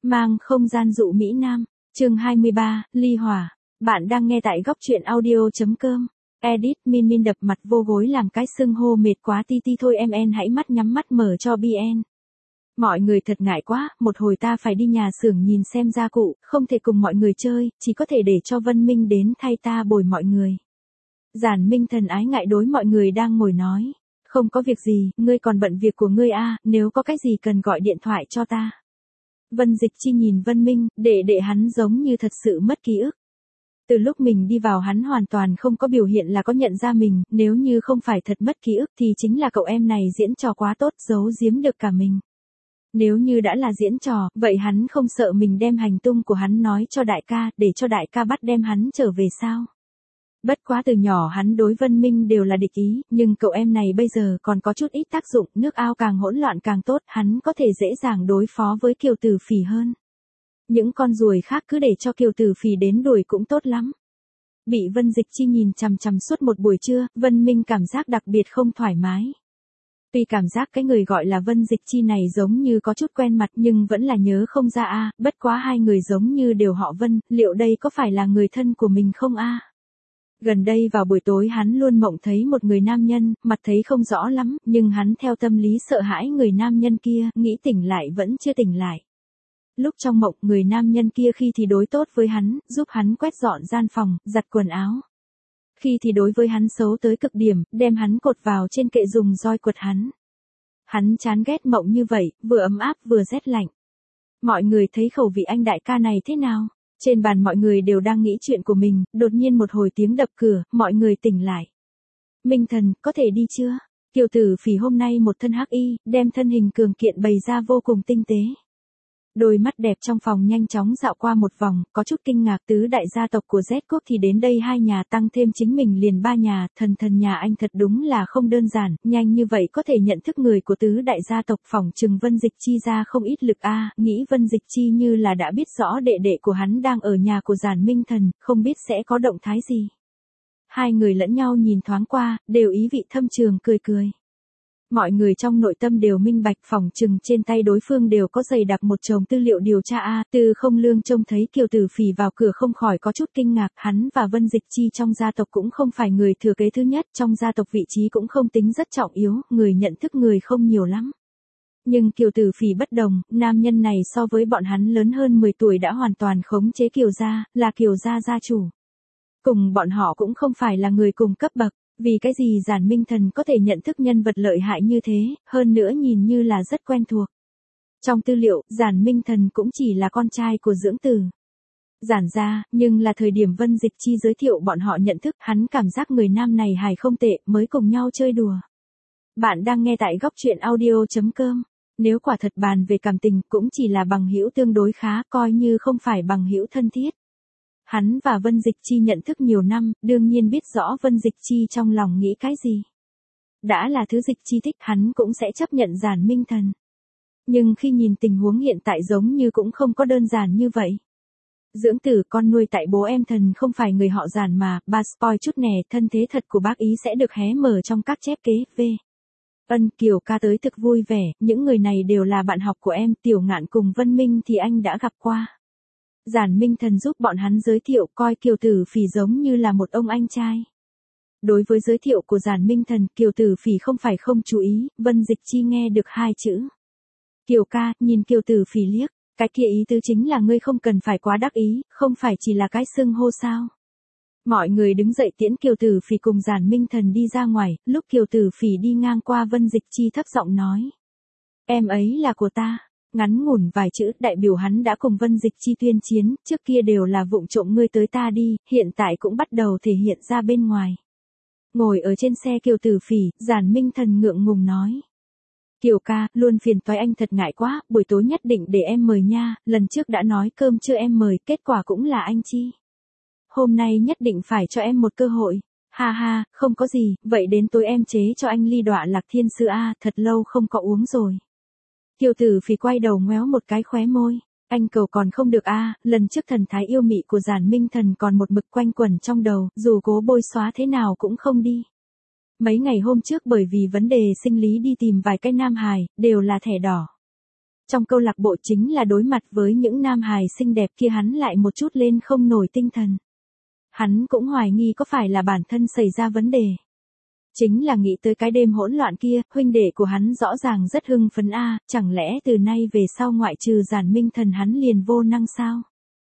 Mang không gian dụ Mỹ Nam, chương 23, ly hỏa. Bạn đang nghe tại góc truyện audio.com. Edit Min Min đập mặt vô gối làm cái xưng hô mệt quá ti ti thôi em hãy mắt nhắm mắt mở cho BN. Mọi người thật ngại quá, một hồi ta phải đi nhà xưởng nhìn xem gia cụ, không thể cùng mọi người chơi, chỉ có thể để cho Vân Minh đến thay ta bồi mọi người. Giản Minh thần ái ngại đối mọi người đang ngồi nói. Không có việc gì, ngươi còn bận việc của ngươi à, nếu có cái gì cần gọi điện thoại cho ta. Vân Dịch Chi nhìn Vân Minh, đệ hắn giống như thật sự mất ký ức. Từ lúc mình đi vào hắn hoàn toàn không có biểu hiện là có nhận ra mình, nếu như không phải thật mất ký ức thì chính là cậu em này diễn trò quá tốt, giấu giếm được cả mình. Nếu như đã là diễn trò, vậy hắn không sợ mình đem hành tung của hắn nói cho đại ca, để cho đại ca bắt đem hắn trở về sao? Bất quá từ nhỏ hắn đối Vân Minh đều là địch ý, nhưng cậu em này bây giờ còn có chút ít tác dụng, nước ao càng hỗn loạn càng tốt, hắn có thể dễ dàng đối phó với Kiều Tử Phỉ hơn. Những con ruồi khác cứ để cho Kiều Tử Phỉ đến đuổi cũng tốt lắm. Bị Vân Dịch Chi nhìn chằm chằm suốt một buổi trưa, Vân Minh cảm giác đặc biệt không thoải mái. Tuy cảm giác cái người gọi là Vân Dịch Chi này giống như có chút quen mặt nhưng vẫn là nhớ không ra a, bất quá hai người giống như đều họ Vân, liệu đây có phải là người thân của mình không a? Gần đây vào buổi tối hắn luôn mộng thấy một người nam nhân, mặt thấy không rõ lắm, nhưng hắn theo tâm lý sợ hãi người nam nhân kia, nghĩ tỉnh lại vẫn chưa tỉnh lại. Lúc trong mộng, người nam nhân kia khi thì đối tốt với hắn, giúp hắn quét dọn gian phòng, giặt quần áo. Khi thì đối với hắn xấu tới cực điểm, đem hắn cột vào trên kệ dùng roi quật hắn. Hắn chán ghét mộng như vậy, vừa ấm áp vừa rét lạnh. Mọi người thấy khẩu vị anh đại ca này thế nào? Trên bàn mọi người đều đang nghĩ chuyện của mình, đột nhiên một hồi tiếng đập cửa, mọi người tỉnh lại. Minh thần, có thể đi chưa? Kiều Tử Phỉ hôm nay một thân hắc y, đem thân hình cường kiện bày ra vô cùng tinh tế. Đôi mắt đẹp trong phòng nhanh chóng dạo qua một vòng, có chút kinh ngạc tứ đại gia tộc của Z quốc thì đến đây hai nhà tăng thêm chính mình liền ba nhà, thần nhà anh thật đúng là không đơn giản, nhanh như vậy có thể nhận thức người của tứ đại gia tộc phỏng chừng Vân Dịch Chi ra không ít lực a, nghĩ Vân Dịch Chi như là đã biết rõ đệ của hắn đang ở nhà của Giản Minh Thần, không biết sẽ có động thái gì. Hai người lẫn nhau nhìn thoáng qua, đều ý vị thâm trường cười. Mọi người trong nội tâm đều minh bạch phỏng chừng trên tay đối phương đều có dày đặc một chồng tư liệu điều tra a. Từ Không Lương trông thấy Kiều Tử Phỉ vào cửa không khỏi có chút kinh ngạc, hắn và Vân Dịch Chi trong gia tộc cũng không phải người thừa kế thứ nhất, trong gia tộc vị trí cũng không tính rất trọng yếu, người nhận thức người không nhiều lắm. Nhưng Kiều Tử Phỉ bất đồng, nam nhân này so với bọn hắn lớn hơn 10 tuổi đã hoàn toàn khống chế Kiều gia, là Kiều gia gia chủ. Cùng bọn họ cũng không phải là người cùng cấp bậc. Vì cái gì Giản Minh Thần có thể nhận thức nhân vật lợi hại như thế, hơn nữa nhìn như là rất quen thuộc. Trong tư liệu, Giản Minh Thần cũng chỉ là con trai của dưỡng tử. Giản gia, nhưng là thời điểm Vân Dịch Chi giới thiệu bọn họ nhận thức, hắn cảm giác người nam này hài không tệ, mới cùng nhau chơi đùa. Bạn đang nghe tại góc truyện audio.com. Nếu quả thật bàn về cảm tình, cũng chỉ là bằng hữu tương đối khá, coi như không phải bằng hữu thân thiết. Hắn và Vân Dịch Chi nhận thức nhiều năm, đương nhiên biết rõ Vân Dịch Chi trong lòng nghĩ cái gì. Đã là thứ Dịch Chi thích, hắn cũng sẽ chấp nhận Giản Minh Thần. Nhưng khi nhìn tình huống hiện tại giống như cũng không có đơn giản như vậy. Dưỡng tử con nuôi tại bố em thần không phải người họ Giản mà, ba spoil chút nè, thân thế thật của bác ý sẽ được hé mở trong các chép kế, v. Ân Kiều ca tới thực vui vẻ, những người này đều là bạn học của em, Tiểu Ngạn cùng Vân Minh thì anh đã gặp qua. Giản Minh Thần giúp bọn hắn giới thiệu coi Kiều Tử Phỉ giống như là một ông anh trai. Đối với giới thiệu của Giản Minh Thần, Kiều Tử Phỉ không phải không chú ý, Vân Dịch Chi nghe được hai chữ. Kiều ca, nhìn Kiều Tử Phỉ liếc, cái kia ý tứ chính là ngươi không cần phải quá đắc ý, không phải chỉ là cái xưng hô sao. Mọi người đứng dậy tiễn Kiều Tử Phỉ cùng Giản Minh Thần đi ra ngoài, lúc Kiều Tử Phỉ đi ngang qua Vân Dịch Chi thấp giọng nói. Em ấy là của ta. Ngắn ngủn vài chữ, đại biểu hắn đã cùng Vân Dịch Chi tuyên chiến, trước kia đều là vụng trộm ngươi tới ta đi, hiện tại cũng bắt đầu thể hiện ra bên ngoài. Ngồi ở trên xe Kiều Tử Phỉ, Giản Minh Thần ngượng ngùng nói. Kiều ca, luôn phiền toái anh thật ngại quá, buổi tối nhất định để em mời nha, lần trước đã nói cơm chưa em mời, kết quả cũng là anh chi. Hôm nay nhất định phải cho em một cơ hội. Ha ha, không có gì, vậy đến tối em chế cho anh ly đọa lạc thiên sư a, thật lâu không có uống rồi. Kiều Tử Phỉ quay đầu ngoéo một cái khóe môi. Anh cầu còn không được a, lần trước thần thái yêu mị của Giản Minh Thần còn một mực quanh quẩn trong đầu, dù cố bôi xóa thế nào cũng không đi. Mấy ngày hôm trước bởi vì vấn đề sinh lý đi tìm vài cái nam hài, đều là thẻ đỏ. Trong câu lạc bộ chính là đối mặt với những nam hài xinh đẹp kia hắn lại một chút lên không nổi tinh thần. Hắn cũng hoài nghi có phải là bản thân xảy ra vấn đề. Chính là nghĩ tới cái đêm hỗn loạn kia, huynh đệ của hắn rõ ràng rất hưng phấn chẳng lẽ từ nay về sau ngoại trừ Giản Minh Thần hắn liền vô năng sao?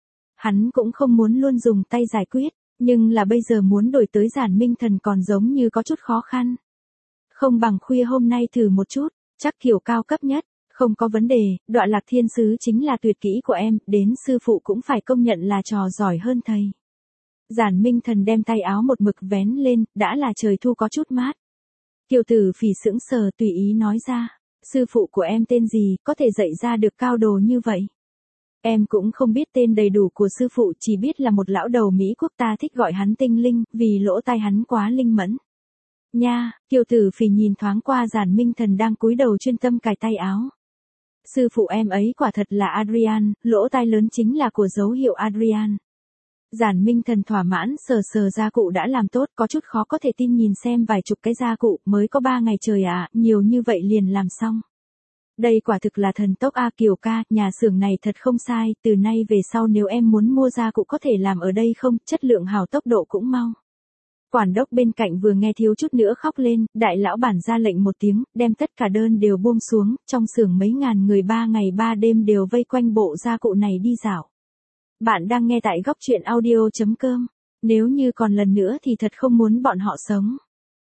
Hắn cũng không muốn luôn dùng tay giải quyết, nhưng là bây giờ muốn đổi tới Giản Minh Thần còn giống như có chút khó khăn. Không bằng khuya hôm nay thử một chút, chắc kiểu cao cấp nhất, không có vấn đề, Đọa Lạc Thiên Sứ chính là tuyệt kỹ của em, đến sư phụ cũng phải công nhận là trò giỏi hơn thầy. Giản Minh Thần đem tay áo một mực vén lên, đã là trời thu có chút mát. Kiều Tử Phỉ sững sờ tùy ý nói ra, sư phụ của em tên gì, có thể dạy ra được cao đồ như vậy. Em cũng không biết tên đầy đủ của sư phụ, chỉ biết là một lão đầu Mỹ quốc, ta thích gọi hắn Tinh Linh, vì lỗ tai hắn quá linh mẫn. Nha, Kiều Tử Phỉ nhìn thoáng qua Giản Minh Thần đang cúi đầu chuyên tâm cài tay áo. Sư phụ em ấy quả thật là Adrian, lỗ tai lớn chính là của dấu hiệu Adrian. Giản Minh Thần thỏa mãn sờ sờ gia cụ đã làm tốt, có chút khó có thể tin nhìn xem vài chục cái gia cụ, mới có 3 ngày trời nhiều như vậy liền làm xong. Đây quả thực là thần tốc Kiều ca, nhà xưởng này thật không sai, từ nay về sau nếu em muốn mua gia cụ có thể làm ở đây không, chất lượng hảo tốc độ cũng mau. Quản đốc bên cạnh vừa nghe thiếu chút nữa khóc lên, đại lão bản ra lệnh một tiếng, đem tất cả đơn đều buông xuống, trong xưởng mấy ngàn người 3 ngày 3 đêm đều vây quanh bộ gia cụ này đi dạo. Bạn đang nghe tại góc truyện audio.com, nếu như còn lần nữa thì thật không muốn bọn họ sống.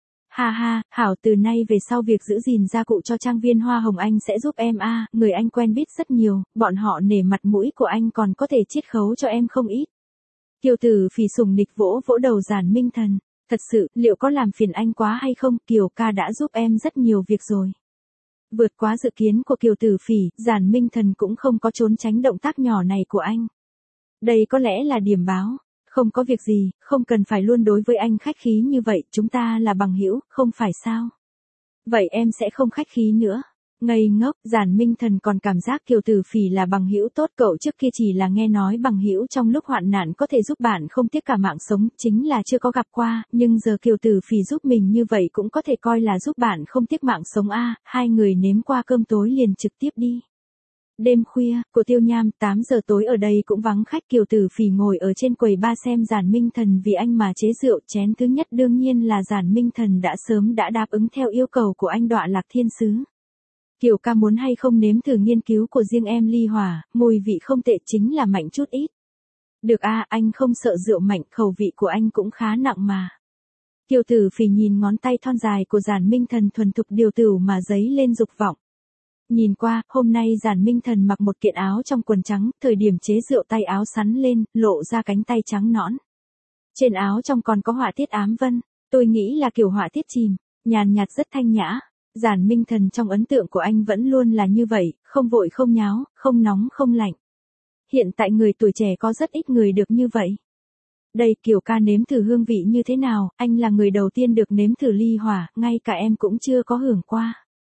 Ha ha, hảo, từ nay về sau việc giữ gìn gia cụ cho trang viên Hoa Hồng anh sẽ giúp em người anh quen biết rất nhiều, bọn họ nể mặt mũi của anh còn có thể chiết khấu cho em không ít. Kiều Tử Phỉ sùng nịch vỗ vỗ đầu Giản Minh Thần, thật sự, liệu có làm phiền anh quá hay không, Kiều ca đã giúp em rất nhiều việc rồi. Vượt quá dự kiến của Kiều Tử Phỉ, Giản Minh Thần cũng không có trốn tránh động tác nhỏ này của anh. Đây có lẽ là điểm báo, không có việc gì, không cần phải luôn đối với anh khách khí như vậy, chúng ta là bằng hữu, không phải sao? Vậy em sẽ không khách khí nữa. Ngây ngốc, Giản Minh Thần còn cảm giác Kiều Tử Phỉ là bằng hữu tốt, cậu trước kia chỉ là nghe nói bằng hữu trong lúc hoạn nạn có thể giúp bạn không tiếc cả mạng sống, chính là chưa có gặp qua, nhưng giờ Kiều Tử Phỉ giúp mình như vậy cũng có thể coi là giúp bạn không tiếc mạng sống hai người nếm qua cơm tối liền trực tiếp đi. Đêm khuya, của Tiêu Nham, 8 giờ tối ở đây cũng vắng khách, Kiều Tử Phỉ ngồi ở trên quầy bar xem Giản Minh Thần vì anh mà chế rượu, chén thứ nhất đương nhiên là Giản Minh Thần đã sớm đã đáp ứng theo yêu cầu của anh Đọa Lạc Thiên Sứ. Kiều ca muốn hay không nếm thử nghiên cứu của riêng em ly hỏa, mùi vị không tệ, chính là mạnh chút ít. Được anh không sợ rượu mạnh, khẩu vị của anh cũng khá nặng mà. Kiều Tử Phỉ nhìn ngón tay thon dài của Giản Minh Thần thuần thục điều tửu mà dấy lên dục vọng. Nhìn qua, hôm nay Giản Minh Thần mặc một kiện áo trong quần trắng, thời điểm chế rượu tay áo sắn lên, lộ ra cánh tay trắng nõn. Trên áo trong còn có họa tiết ám vân, tôi nghĩ là kiểu họa tiết chìm, nhàn nhạt rất thanh nhã. Giản Minh Thần trong ấn tượng của anh vẫn luôn là như vậy, không vội không nháo, không nóng không lạnh. Hiện tại người tuổi trẻ có rất ít người được như vậy. Đây, Kiều ca nếm thử hương vị như thế nào, anh là người đầu tiên được nếm thử ly hỏa, ngay cả em cũng chưa có hưởng qua.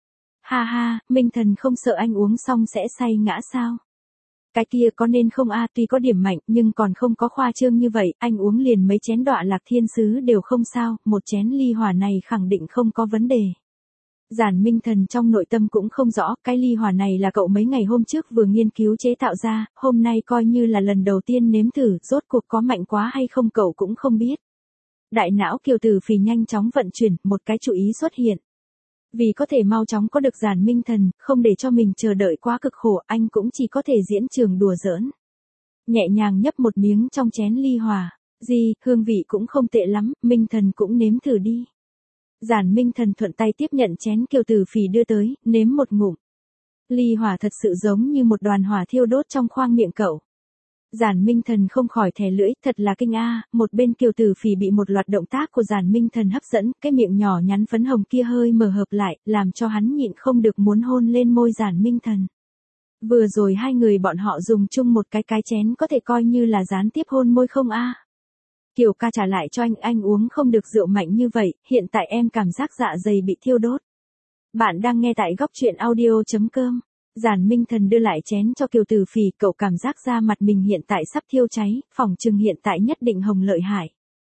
Ha ha, Minh Thần không sợ anh uống xong sẽ say ngã sao? Cái kia có nên không tuy có điểm mạnh nhưng còn không có khoa trương như vậy, anh uống liền mấy chén Đọa Lạc Thiên Sứ đều không sao, một chén ly hỏa này khẳng định không có vấn đề. Giản Minh Thần trong nội tâm cũng không rõ, cái ly hỏa này là cậu mấy ngày hôm trước vừa nghiên cứu chế tạo ra, hôm nay coi như là lần đầu tiên nếm thử, rốt cuộc có mạnh quá hay không cậu cũng không biết. Đại não Kiều Tử Phỉ nhanh chóng vận chuyển, một cái chú ý xuất hiện. Vì có thể mau chóng có được Giản Minh Thần, không để cho mình chờ đợi quá cực khổ, anh cũng chỉ có thể diễn trường đùa giỡn. Nhẹ nhàng nhấp một miếng trong chén ly hỏa, hương vị cũng không tệ lắm, Minh Thần cũng nếm thử đi. Giản Minh Thần thuận tay tiếp nhận chén Kiều Tử Phỉ đưa tới, nếm một ngụm. Ly hỏa thật sự giống như một đoàn hỏa thiêu đốt trong khoang miệng cậu. Giản Minh Thần không khỏi thè lưỡi, thật là kinh một bên Kiều Tử Phỉ bị một loạt động tác của Giản Minh Thần hấp dẫn, cái miệng nhỏ nhắn phấn hồng kia hơi mở hợp lại, làm cho hắn nhịn không được muốn hôn lên môi Giản Minh Thần. Vừa rồi hai người bọn họ dùng chung một cái chén có thể coi như là gián tiếp hôn môi không Kiều ca trả lại cho anh uống không được rượu mạnh như vậy, hiện tại em cảm giác dạ dày bị thiêu đốt. Bạn đang nghe tại góc truyện audio.com. Giản Minh Thần đưa lại chén cho Kiều Tử Phỉ, cậu cảm giác da mặt mình hiện tại sắp thiêu cháy, phỏng chừng hiện tại nhất định hồng lợi hại.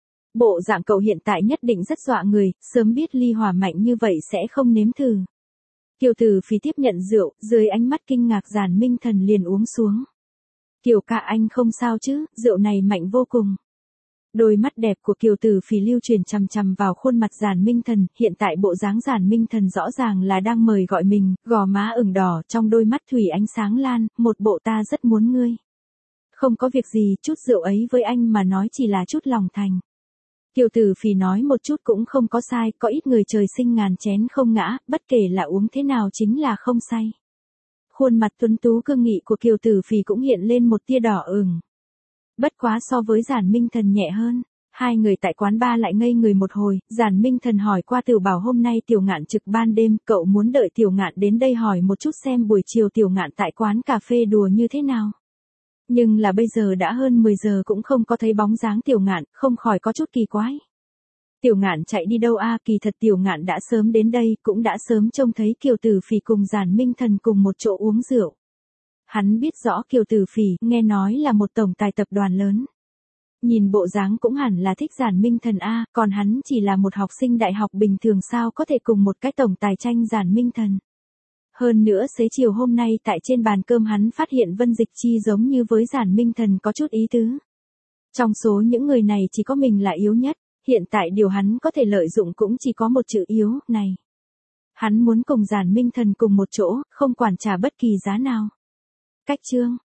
Bộ dạng cậu hiện tại nhất định rất dọa người, sớm biết ly hỏa mạnh như vậy sẽ không nếm thử. Kiều Tử Phì tiếp nhận rượu, dưới ánh mắt kinh ngạc Giản Minh Thần liền uống xuống. Kiều ca anh không sao chứ, rượu này mạnh vô cùng. Đôi mắt đẹp của Kiều Tử Phì lưu truyền chằm chằm vào khuôn mặt Giản Minh Thần, hiện tại bộ dáng Giản Minh Thần rõ ràng là đang mời gọi mình, gò má ửng đỏ, trong đôi mắt thủy ánh sáng lan, một bộ ta rất muốn ngươi. Không có việc gì, chút rượu ấy với anh mà nói chỉ là chút lòng thành. Kiều Tử Phì nói một chút cũng không có sai, có ít người trời sinh ngàn chén không ngã, bất kể là uống thế nào chính là không say. Khuôn mặt tuấn tú cương nghị của Kiều Tử Phì cũng hiện lên một tia đỏ ửng. Bất quá so với Giản Minh Thần nhẹ hơn. Hai người tại quán bar lại ngây người một hồi, Giản Minh Thần hỏi qua Tiểu Bảo hôm nay Tiểu Ngạn trực ban đêm, cậu muốn đợi Tiểu Ngạn đến đây hỏi một chút xem buổi chiều Tiểu Ngạn tại quán cà phê đùa như thế nào. Nhưng là bây giờ đã hơn 10 giờ cũng không có thấy bóng dáng Tiểu Ngạn, không khỏi có chút kỳ quái. Tiểu Ngạn chạy đi đâu a? Kỳ thật Tiểu Ngạn đã sớm đến đây, cũng đã sớm trông thấy Kiều Tử Phì cùng Giản Minh Thần cùng một chỗ uống rượu. Hắn biết rõ Kiều Tử Phì, nghe nói là một tổng tài tập đoàn lớn. Nhìn bộ dáng cũng hẳn là thích Giản Minh Thần a, còn hắn chỉ là một học sinh đại học bình thường sao có thể cùng một cái tổng tài tranh Giản Minh Thần. Hơn nữa xế chiều hôm nay tại trên bàn cơm hắn phát hiện Vân Dịch Chi giống như với Giản Minh Thần có chút ý tứ. Trong số những người này chỉ có mình là yếu nhất, hiện tại điều hắn có thể lợi dụng cũng chỉ có một chữ yếu, này. Hắn muốn cùng Giản Minh Thần cùng một chỗ, không quản trả bất kỳ giá nào. Cách chương